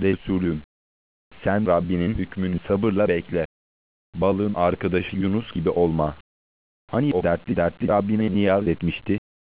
Resulüm, sen Rabbinin hükmünü sabırla bekle. Balığın arkadaşı Yunus gibi olma. Hani o dertli Rabbine niyaz etmişti,